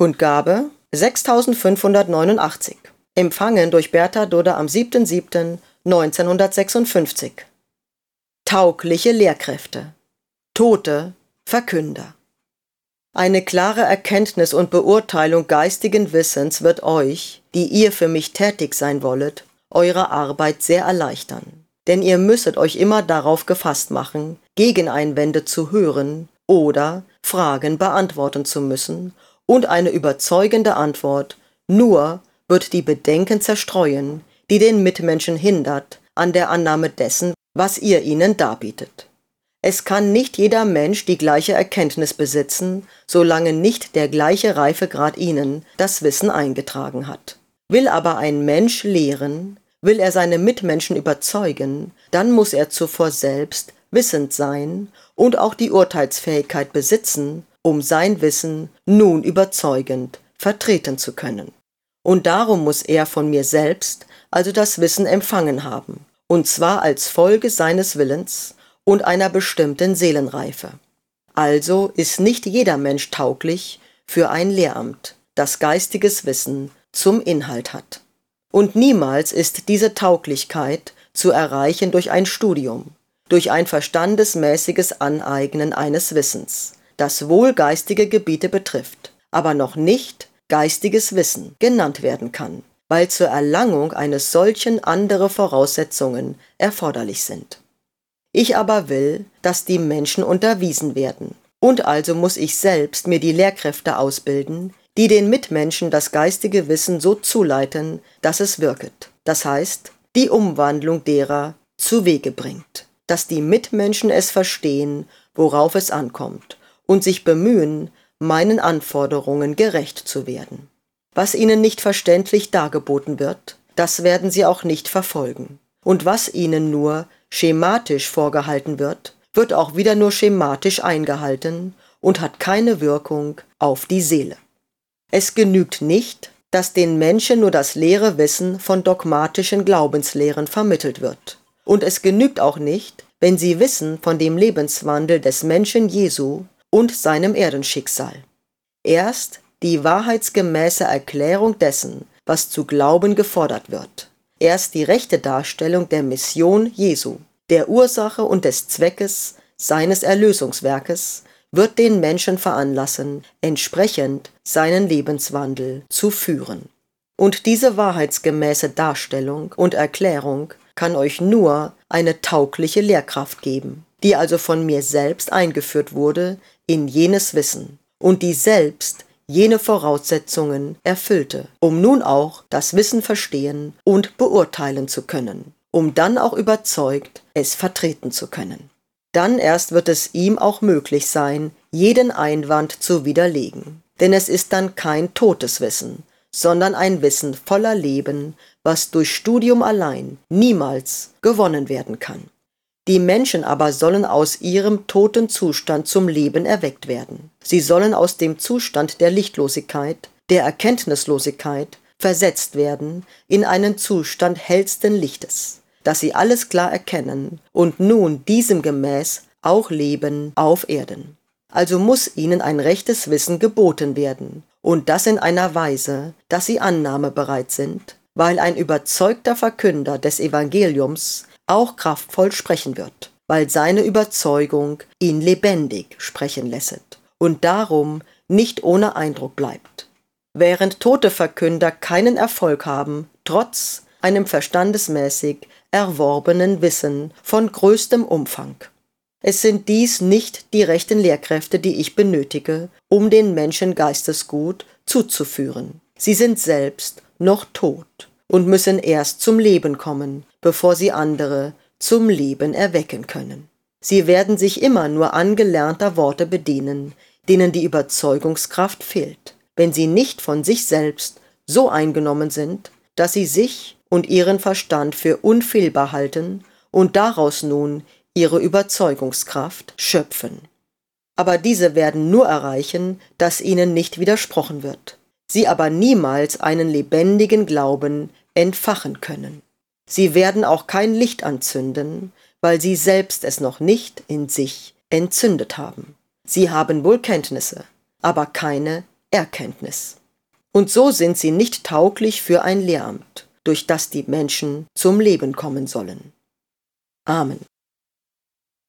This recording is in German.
Kundgabe 6589. Empfangen durch Bertha Dodder am 7.7.1956. Taugliche Lehrkräfte. Tote Verkünder. Eine klare Erkenntnis und Beurteilung geistigen Wissens wird euch, die ihr für mich tätig sein wollet, eure Arbeit sehr erleichtern. Denn ihr müsstet euch immer darauf gefasst machen, Gegeneinwände zu hören oder Fragen beantworten zu müssen, und eine überzeugende Antwort nur wird die Bedenken zerstreuen, die den Mitmenschen hindert an der Annahme dessen, was ihr ihnen darbietet. Es kann nicht jeder Mensch die gleiche Erkenntnis besitzen, solange nicht der gleiche Reifegrad ihnen das Wissen eingetragen hat. Will aber ein Mensch lehren, will er seine Mitmenschen überzeugen, dann muss er zuvor selbst wissend sein und auch die Urteilsfähigkeit besitzen, um sein Wissen nun überzeugend vertreten zu können. Und darum muss er von mir selbst also das Wissen empfangen haben, und zwar als Folge seines Willens und einer bestimmten Seelenreife. Also ist nicht jeder Mensch tauglich für ein Lehramt, das geistiges Wissen zum Inhalt hat. Und niemals ist diese Tauglichkeit zu erreichen durch ein Studium, durch ein verstandesmäßiges Aneignen eines Wissens, das wohl geistige Gebiete betrifft, aber noch nicht geistiges Wissen genannt werden kann, weil zur Erlangung eines solchen andere Voraussetzungen erforderlich sind. Ich aber will, dass die Menschen unterwiesen werden, und also muss ich selbst mir die Lehrkräfte ausbilden, die den Mitmenschen das geistige Wissen so zuleiten, dass es wirket. Das heißt, die Umwandlung derer zu Wege bringt, dass die Mitmenschen es verstehen, worauf es ankommt, und sich bemühen, meinen Anforderungen gerecht zu werden. Was ihnen nicht verständlich dargeboten wird, das werden sie auch nicht verfolgen. Und was ihnen nur schematisch vorgehalten wird, wird auch wieder nur schematisch eingehalten und hat keine Wirkung auf die Seele. Es genügt nicht, dass den Menschen nur das leere Wissen von dogmatischen Glaubenslehren vermittelt wird. Und es genügt auch nicht, wenn sie wissen von dem Lebenswandel des Menschen Jesu und seinem Erdenschicksal. Erst die wahrheitsgemäße Erklärung dessen, was zu glauben gefordert wird. Erst die rechte Darstellung der Mission Jesu, der Ursache und des Zweckes seines Erlösungswerkes, wird den Menschen veranlassen, entsprechend seinen Lebenswandel zu führen. Und diese wahrheitsgemäße Darstellung und Erklärung kann euch nur eine taugliche Lehrkraft geben, die also von mir selbst eingeführt wurde in jenes Wissen und die selbst jene Voraussetzungen erfüllte, um nun auch das Wissen verstehen und beurteilen zu können, um dann auch überzeugt es vertreten zu können. Dann erst wird es ihm auch möglich sein, jeden Einwand zu widerlegen, denn es ist dann kein totes Wissen, sondern ein Wissen voller Leben, was durch Studium allein niemals gewonnen werden kann. Die Menschen aber sollen aus ihrem toten Zustand zum Leben erweckt werden. Sie sollen aus dem Zustand der Lichtlosigkeit, der Erkenntnislosigkeit versetzt werden in einen Zustand hellsten Lichtes, dass sie alles klar erkennen und nun diesem gemäß auch leben auf Erden. Also muss ihnen ein rechtes Wissen geboten werden, und das in einer Weise, dass sie annahmebereit sind, weil ein überzeugter Verkünder des Evangeliums auch kraftvoll sprechen wird, weil seine Überzeugung ihn lebendig sprechen lässet und darum nicht ohne Eindruck bleibt. Während tote Verkünder keinen Erfolg haben, trotz einem verstandesmäßig erworbenen Wissen von größtem Umfang. Es sind dies nicht die rechten Lehrkräfte, die ich benötige, um den Menschen Geistesgut zuzuführen. Sie sind selbst noch tot und müssen erst zum Leben kommen, bevor sie andere zum Leben erwecken können. Sie werden sich immer nur angelernter Worte bedienen, denen die Überzeugungskraft fehlt, wenn sie nicht von sich selbst so eingenommen sind, dass sie sich und ihren Verstand für unfehlbar halten und daraus nun ihre Überzeugungskraft schöpfen. Aber diese werden nur erreichen, dass ihnen nicht widersprochen wird, sie aber niemals einen lebendigen Glauben entfachen können. Sie werden auch kein Licht anzünden, weil sie selbst es noch nicht in sich entzündet haben. Sie haben wohl Kenntnisse, aber keine Erkenntnis. Und so sind sie nicht tauglich für ein Lehramt, durch das die Menschen zum Leben kommen sollen. Amen.